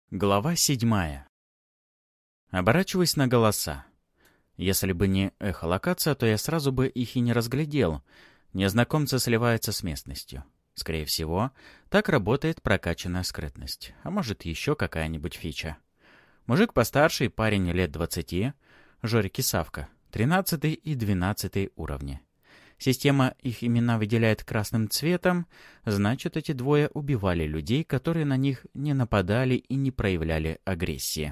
Глава 7. Оборачиваюсь на голоса. Если бы не эхолокация, то я сразу бы их и не разглядел. Незнакомцы сливаются с местностью. Скорее всего, так работает прокачанная скрытность. А может, еще какая-нибудь фича. Мужик постарше, парень лет 20, Жорик и Савка, 13 и 12 уровни. Система их имена выделяет красным цветом, значит, эти двое убивали людей, которые на них не нападали и не проявляли агрессии.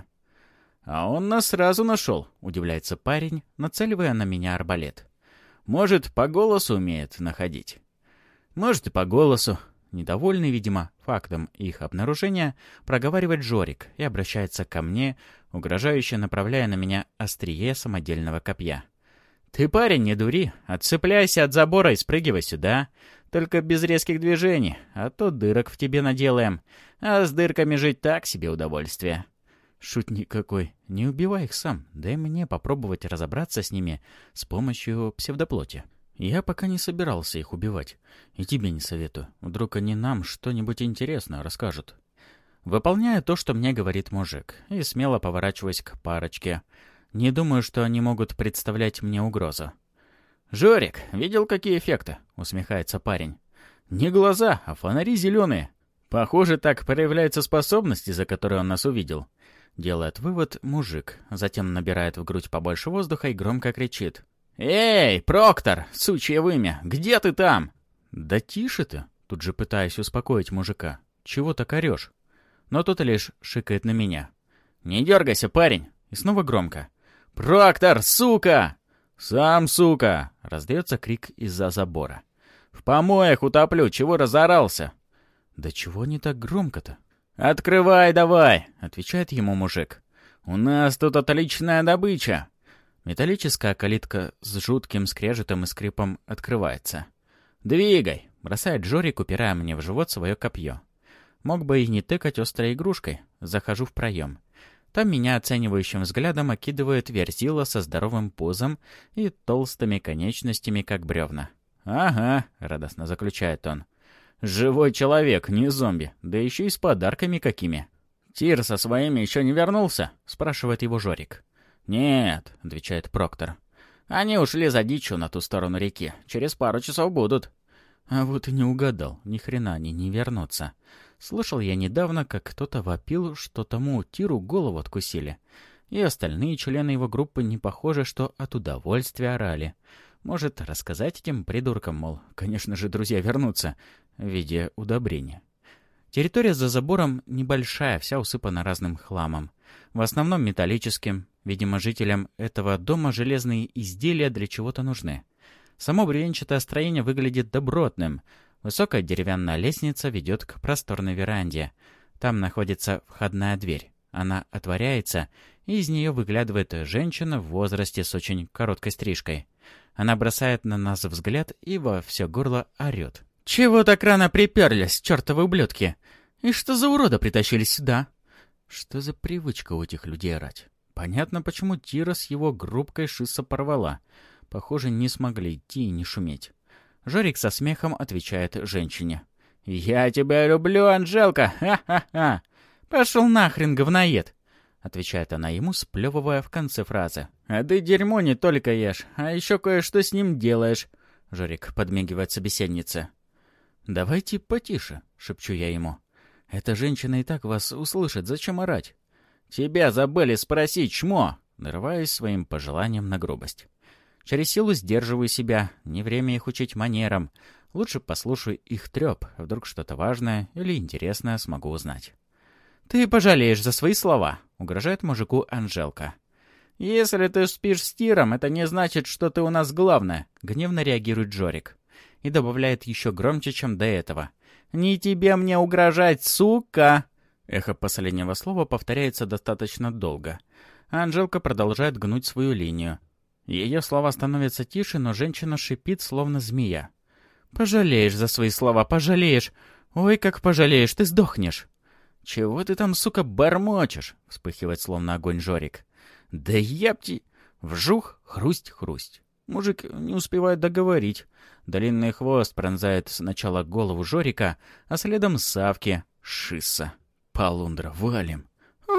«А он нас сразу нашел», — удивляется парень, нацеливая на меня арбалет. «Может, по голосу умеет находить?» «Может, и по голосу». Недовольный, видимо, фактом их обнаружения, проговаривает Жорик и обращается ко мне, угрожающе направляя на меня острие самодельного копья. «Ты, парень, не дури, отцепляйся от забора и спрыгивай сюда. Только без резких движений, а то дырок в тебе наделаем. А с дырками жить так себе удовольствие». «Шутник какой. Не убивай их сам. Дай мне попробовать разобраться с ними с помощью псевдоплоти. Я пока не собирался их убивать. И тебе не советую. Вдруг они нам что-нибудь интересное расскажут». Выполняю то, что мне говорит мужик, и смело поворачиваюсь к парочке. Не думаю, что они могут представлять мне угрозу. «Жорик, видел, какие эффекты?» — усмехается парень. «Не глаза, а фонари зеленые. Похоже, так проявляются способности, за которые он нас увидел». Делает вывод мужик, затем набирает в грудь побольше воздуха и громко кричит. «Эй, Проктор, сучье вымя, где ты там?» «Да тише ты!» — тут же пытаюсь успокоить мужика. «Чего так орешь?» Но тот лишь шикает на меня. «Не дергайся, парень!» И снова громко. «Проктор, сука!» «Сам, сука!» — раздается крик из-за забора. «В помоях утоплю, чего разорался?» «Да чего не так громко-то?» «Открывай давай!» — отвечает ему мужик. «У нас тут отличная добыча!» Металлическая калитка с жутким скрежетом и скрипом открывается. «Двигай!» — бросает Жорик, упирая мне в живот свое копье. Мог бы и не тыкать острой игрушкой. Захожу в проем. Там меня оценивающим взглядом окидывает Верзила со здоровым пузом и толстыми конечностями, как бревна. «Ага», — радостно заключает он. «Живой человек, не зомби, да еще и с подарками какими». «Тир со своими еще не вернулся?» — спрашивает его Жорик. «Нет», — отвечает Проктор. «Они ушли за дичью на ту сторону реки. Через пару часов будут». А вот и не угадал, ни хрена они не вернутся. Слышал я недавно, как кто-то вопил, что тому Тиру голову откусили. И остальные члены его группы не похоже, что от удовольствия орали. Может, рассказать этим придуркам, мол, конечно же, друзья вернутся, в виде удобрения. Территория за забором небольшая, вся усыпана разным хламом. В основном металлическим. Видимо, жителям этого дома железные изделия для чего-то нужны. Само бревенчатое строение выглядит добротным. Высокая деревянная лестница ведет к просторной веранде. Там находится входная дверь. Она отворяется, и из нее выглядывает женщина в возрасте с очень короткой стрижкой. Она бросает на нас взгляд и во все горло орет. «Чего так рано приперлись, чертовы ублюдки? И что за урода притащили сюда?» Что за привычка у этих людей орать? Понятно, почему Тира с его группкой шисса порвала. Похоже, не смогли идти и не шуметь. Жорик со смехом отвечает женщине. «Я тебя люблю, Анжелка! Ха-ха-ха! Пошел нахрен, говноед!» Отвечает она ему, сплевывая в конце фразы. «А ты дерьмо не только ешь, а еще кое-что с ним делаешь!» Жорик подмигивает собеседнице. «Давайте потише», — шепчу я ему. «Эта женщина и так вас услышит, зачем орать?» «Тебя забыли спросить, чмо!» Нарываюсь своим пожеланием на грубость. Через силу сдерживаю себя, не время их учить манерам. Лучше послушаю их треп, вдруг что-то важное или интересное смогу узнать. «Ты пожалеешь за свои слова», — угрожает мужику Анжелка. «Если ты спишь с Тиром, это не значит, что ты у нас главная», — гневно реагирует Жорик. И добавляет еще громче, чем до этого. «Не тебе мне угрожать, сука!» Эхо последнего слова повторяется достаточно долго. Анжелка продолжает гнуть свою линию. Ее слова становятся тише, но женщина шипит, словно змея. «Пожалеешь за свои слова, пожалеешь! Ой, как пожалеешь, ты сдохнешь!» «Чего ты там, сука, бормочешь?» — вспыхивает, словно огонь Жорик. «Да ябти!» Вжух, хрусть-хрусть. Мужик не успевает договорить. Длинный хвост пронзает сначала голову Жорика, а следом Савки. Шисса. «Полундра, валим!»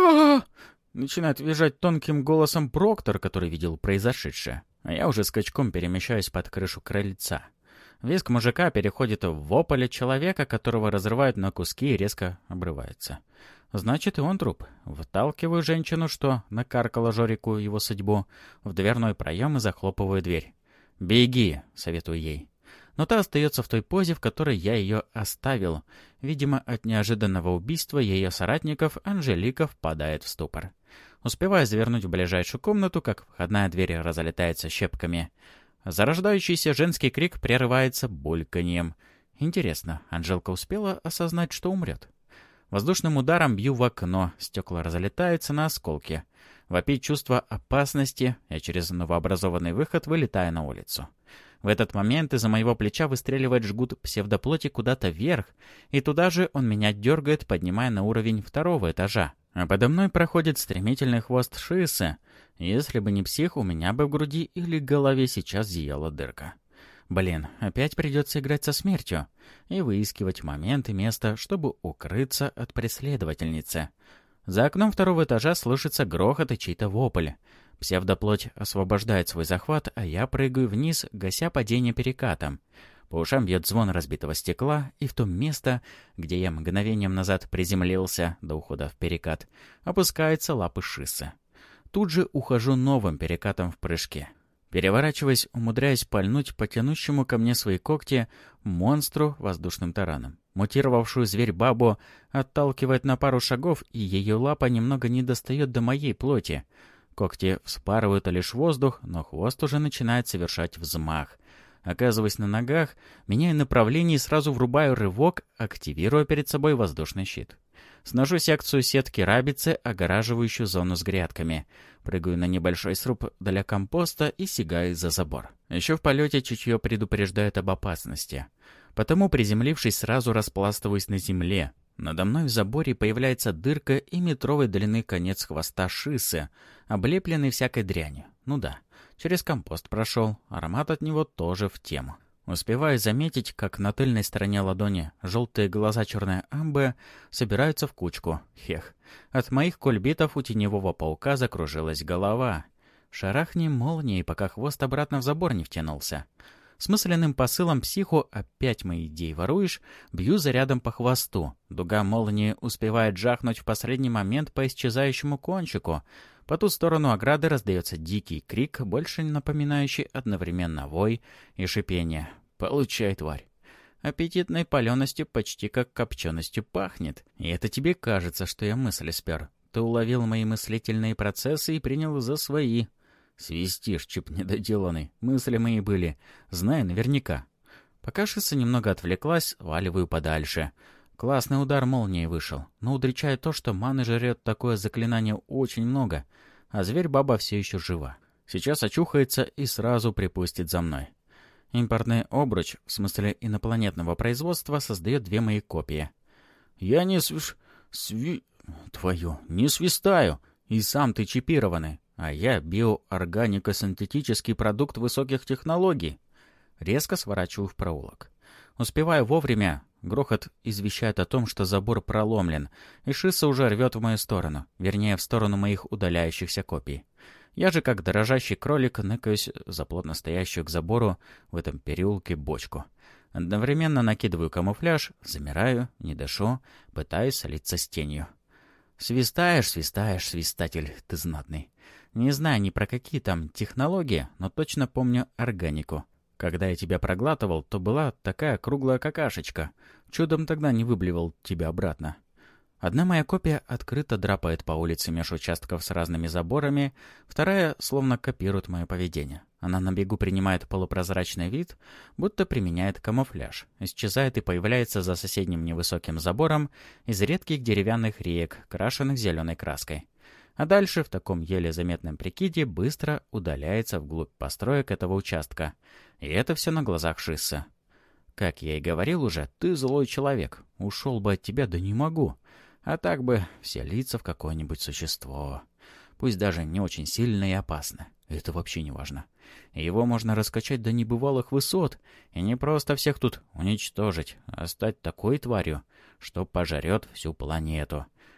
а начинает визжать тонким голосом Проктор, который видел произошедшее. А я уже скачком перемещаюсь под крышу крыльца. Визг мужика переходит в вопль человека, которого разрывают на куски и резко обрывается. Значит, и он труп. Вталкиваю женщину, что накаркала Жорику его судьбу, в дверной проем и захлопываю дверь. «Беги», — советую ей. Но та остается в той позе, в которой я ее оставил. Видимо, от неожиданного убийства ее соратников Анжелика впадает в ступор. Успеваю завернуть в ближайшую комнату, как входная дверь разлетается щепками. Зарождающийся женский крик прерывается бульканьем. Интересно, Анжелка успела осознать, что умрет? Воздушным ударом бью в окно, стекла разлетаются на осколки. Вопит чувство опасности, я через новообразованный выход вылетаю на улицу. В этот момент из-за моего плеча выстреливает жгут псевдоплоти куда-то вверх, и туда же он меня дергает, поднимая на уровень 2-го этажа. А подо мной проходит стремительный хвост Шиссы. Если бы не псих, у меня бы в груди или голове сейчас зияла дырка. Блин, опять придется играть со смертью и выискивать момент и место, чтобы укрыться от преследовательницы. За окном 2-го этажа слышится грохот и чей-то вопль. Псевдоплоть освобождает свой захват, а я прыгаю вниз, гася падение перекатом. По ушам бьет звон разбитого стекла, и в то место, где я мгновением назад приземлился до ухода в перекат, опускаются лапы Шиссы. Тут же ухожу новым перекатом в прыжке. Переворачиваясь, умудряюсь пальнуть по тянущему ко мне свои когти монстру воздушным тараном. Мутировавшую зверь-бабу отталкивает на пару шагов, и ее лапа немного не достает до моей плоти. Когти вспарывают лишь воздух, но хвост уже начинает совершать взмах. Оказываясь на ногах, меняю направление и сразу врубаю рывок, активируя перед собой воздушный щит. Сношу секцию сетки рабицы, огораживающую зону с грядками. Прыгаю на небольшой сруб для компоста и сигаю за забор. Еще в полете чутье предупреждает об опасности. Потому, приземлившись, сразу распластываюсь на земле. Надо мной в заборе появляется дырка и метровой длины конец хвоста Шиссы, облепленный всякой дрянью. Ну да, через компост прошел, аромат от него тоже в тему. Успеваю заметить, как на тыльной стороне ладони желтые глаза черной амбы собираются в кучку. Хех. От моих кульбитов у теневого паука закружилась голова. Шарахни молнией, пока хвост обратно в забор не втянулся. С мысленным посылом психу «опять мои идеи воруешь» бью зарядом по хвосту. Дуга молнии успевает жахнуть в последний момент по исчезающему кончику. По ту сторону ограды раздается дикий крик, больше напоминающий одновременно вой и шипение. «Получай, тварь!» Аппетитной паленостью почти как копченостью пахнет. И это тебе кажется, что я мысли спер. Ты уловил мои мыслительные процессы и принял за свои. Свистишь, чип недоделанный. Мысли мои были. Знаю наверняка. Пока Шисса немного отвлеклась, валиваю подальше. Классный удар молнии вышел. Но удручает то, что маны жрет такое заклинание очень много. А зверь-баба все еще жива. Сейчас очухается и сразу припустит за мной. Импортный обруч, в смысле инопланетного производства, создает 2 мои копии. Я не не свистаю. И сам ты чипированный. А я биоорганико-синтетический продукт высоких технологий. Резко сворачиваю в проулок. Успеваю вовремя. Грохот извещает о том, что забор проломлен, и Шисса уже рвет в мою сторону, вернее, в сторону моих удаляющихся копий. Я же, как дрожащий кролик, ныкаюсь за плотно стоящую к забору в этом переулке бочку. Одновременно накидываю камуфляж, замираю, не дышу, пытаюсь слиться с тенью. Свистаешь, свистатель, ты знатный. Не знаю ни про какие там технологии, но точно помню органику. Когда я тебя проглатывал, то была такая круглая какашечка. Чудом тогда не выблевал тебя обратно. Одна моя копия открыто драпает по улице меж участков с разными заборами, вторая словно копирует мое поведение. Она на бегу принимает полупрозрачный вид, будто применяет камуфляж, исчезает и появляется за соседним невысоким забором из редких деревянных реек, крашенных зеленой краской. А дальше, в таком еле заметном прикиде, быстро удаляется вглубь построек этого участка. И это все на глазах Шиссы. Как я и говорил уже, ты злой человек. Ушел бы от тебя, да не могу. А так бы вселиться в какое-нибудь существо. Пусть даже не очень сильное и опасное. Это вообще не важно. Его можно раскачать до небывалых высот. И не просто всех тут уничтожить, а стать такой тварью, что пожрет всю планету.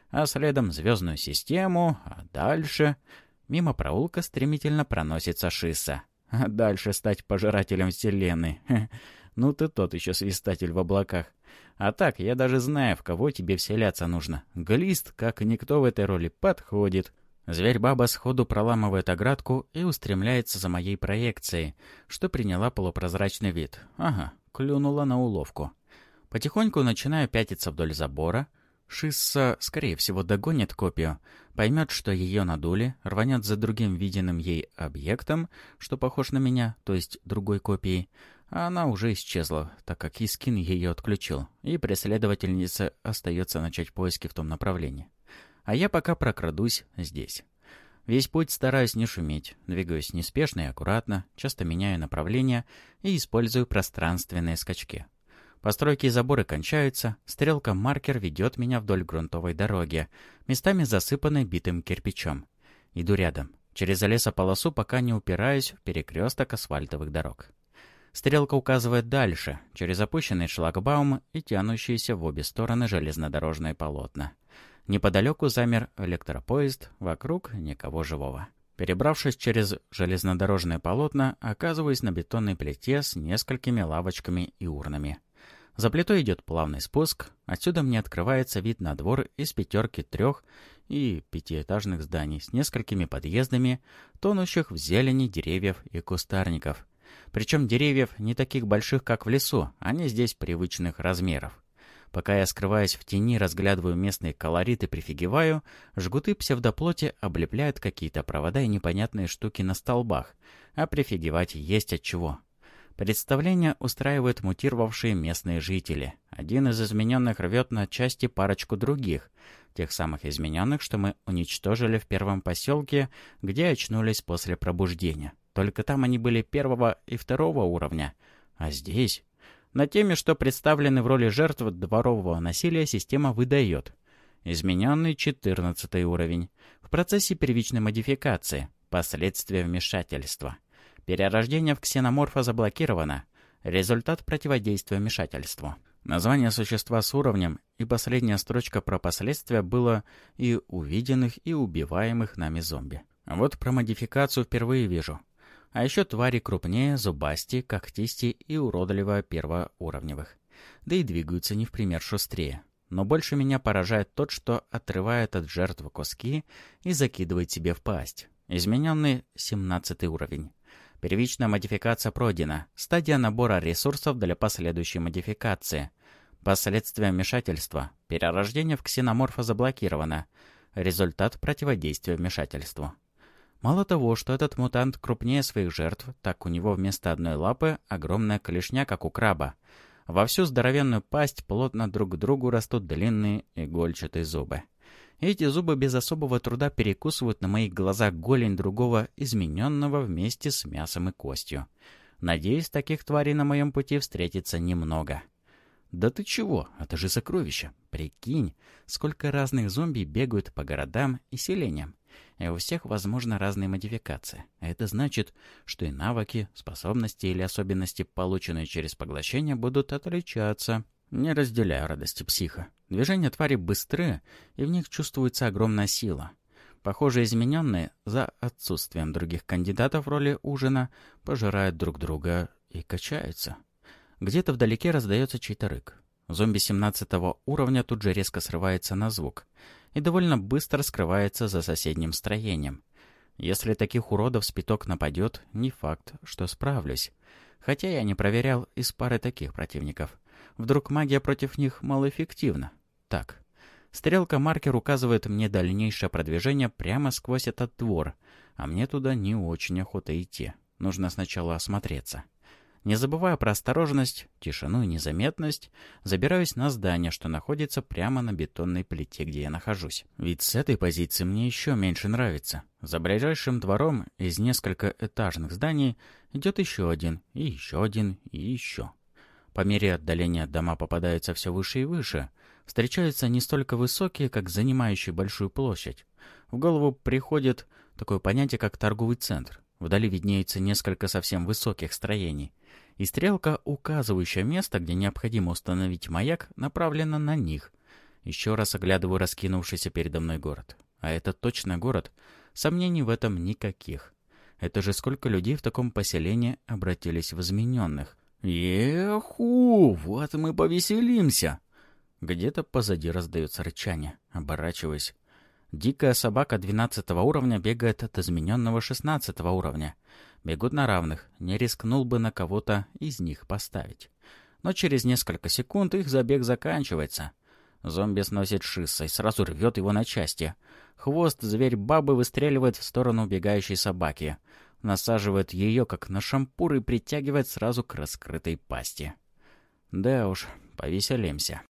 а следом звездную систему, а дальше... Мимо проулка стремительно проносится Шисса. А дальше стать пожирателем вселенной. Ну ты тот еще свистатель в облаках. А так, я даже знаю, в кого тебе вселяться нужно. Глист, как никто в этой роли, подходит. Зверь-баба сходу проламывает оградку и устремляется за моей проекцией, что приняла полупрозрачный вид. Ага, клюнула на уловку. Потихоньку начинаю пятиться вдоль забора. Шисса, скорее всего, догонит копию, поймет, что ее надули, рванет за другим виденным ей объектом, что похож на меня, то есть другой копией, а она уже исчезла, так как Искин ее отключил, и преследовательнице остается начать поиски в том направлении. А я пока прокрадусь здесь. Весь путь стараюсь не шуметь, двигаюсь неспешно и аккуратно, часто меняю направление и использую пространственные скачки. Постройки и заборы кончаются, стрелка-маркер ведет меня вдоль грунтовой дороги, местами засыпанной битым кирпичом. Иду рядом, через лесополосу, пока не упираюсь в перекресток асфальтовых дорог. Стрелка указывает дальше, через опущенный шлагбаум и тянущиеся в обе стороны железнодорожные полотна. Неподалеку замер электропоезд, вокруг никого живого. Перебравшись через железнодорожные полотна, оказываюсь на бетонной плите с несколькими лавочками и урнами. За плитой идет плавный спуск, отсюда мне открывается вид на двор из 5 3- и 5-этажных зданий с несколькими подъездами, тонущих в зелени деревьев и кустарников. Причем деревьев не таких больших, как в лесу, они здесь привычных размеров. Пока я скрываюсь в тени, разглядываю местные колориты, прифигеваю, жгуты псевдоплоти облепляют какие-то провода и непонятные штуки на столбах, а прифигевать есть от чего. Представление устраивают мутировавшие местные жители. Один из измененных рвет на части парочку других, тех самых измененных, что мы уничтожили в первом поселке, где очнулись после пробуждения. Только там они были 1 и 2 уровня, а здесь... На теме, что представлены в роли жертв дворового насилия, система выдает. Измененный 14 уровень. В процессе первичной модификации. Последствия вмешательства. Перерождение в ксеноморфа заблокировано. Результат противодействия вмешательству. Название существа с уровнем и последняя строчка про последствия было и увиденных, и убиваемых нами зомби. Вот про модификацию впервые вижу. А еще твари крупнее, зубасти, когтисти и уродливо первоуровневых. Да и двигаются не в пример шустрее. Но больше меня поражает тот, что отрывает от жертвы куски и закидывает себе в пасть. Измененный 17 уровень. Первичная модификация пройдена. Стадия набора ресурсов для последующей модификации. Последствия вмешательства. Перерождение в ксеноморфа заблокировано. Результат противодействия вмешательству. Мало того, что этот мутант крупнее своих жертв, так у него вместо одной лапы огромная клешня, как у краба. Во всю здоровенную пасть плотно друг к другу растут длинные игольчатые зубы. Эти зубы без особого труда перекусывают на моих глазах голень другого измененного вместе с мясом и костью. Надеюсь, таких тварей на моем пути встретится немного. Да ты чего? Это же сокровище. Прикинь, сколько разных зомби бегают по городам и селениям. И у всех, возможно, разные модификации. А это значит, что и навыки, способности или особенности, полученные через поглощение, будут отличаться. Не разделяю радости психа. Движения твари быстры, и в них чувствуется огромная сила. Похоже, измененные, за отсутствием других кандидатов в роли ужина, пожирают друг друга и качаются. Где-то вдалеке раздается чей-то рык. Зомби 17 уровня тут же резко срывается на звук и довольно быстро скрывается за соседним строением. Если таких уродов с пяток нападет, не факт, что справлюсь. Хотя я не проверял из пары таких противников. Вдруг магия против них малоэффективна. Так, стрелка-маркер указывает мне дальнейшее продвижение прямо сквозь этот двор, а мне туда не очень охота идти. Нужно сначала осмотреться. Не забывая про осторожность, тишину и незаметность, забираюсь на здание, что находится прямо на бетонной плите, где я нахожусь. Ведь с этой позиции мне еще меньше нравится. За ближайшим двором из нескольких этажных зданий идет еще один, и еще один, и еще. По мере отдаления дома попадаются все выше и выше. Встречаются не столько высокие, как занимающие большую площадь. В голову приходит такое понятие, как торговый центр. Вдали виднеется несколько совсем высоких строений. И стрелка, указывающая место, где необходимо установить маяк, направлена на них. Еще раз оглядываю раскинувшийся передо мной город. А это точно город? Сомнений в этом никаких. Это же сколько людей в таком поселении обратились в измененных. Еху, вот мы повеселимся. Где-то позади раздается рычание. Оборачиваюсь. Дикая собака 12 уровня бегает от измененного 16 уровня. Бегут на равных. Не рискнул бы на кого-то из них поставить. Но через несколько секунд их забег заканчивается. Зомби сносит шисса и сразу рвет его на части. Хвост зверь-бабы выстреливает в сторону убегающей собаки. Насаживает ее, как на шампур, и притягивает сразу к раскрытой пасти. Да уж, повеселимся.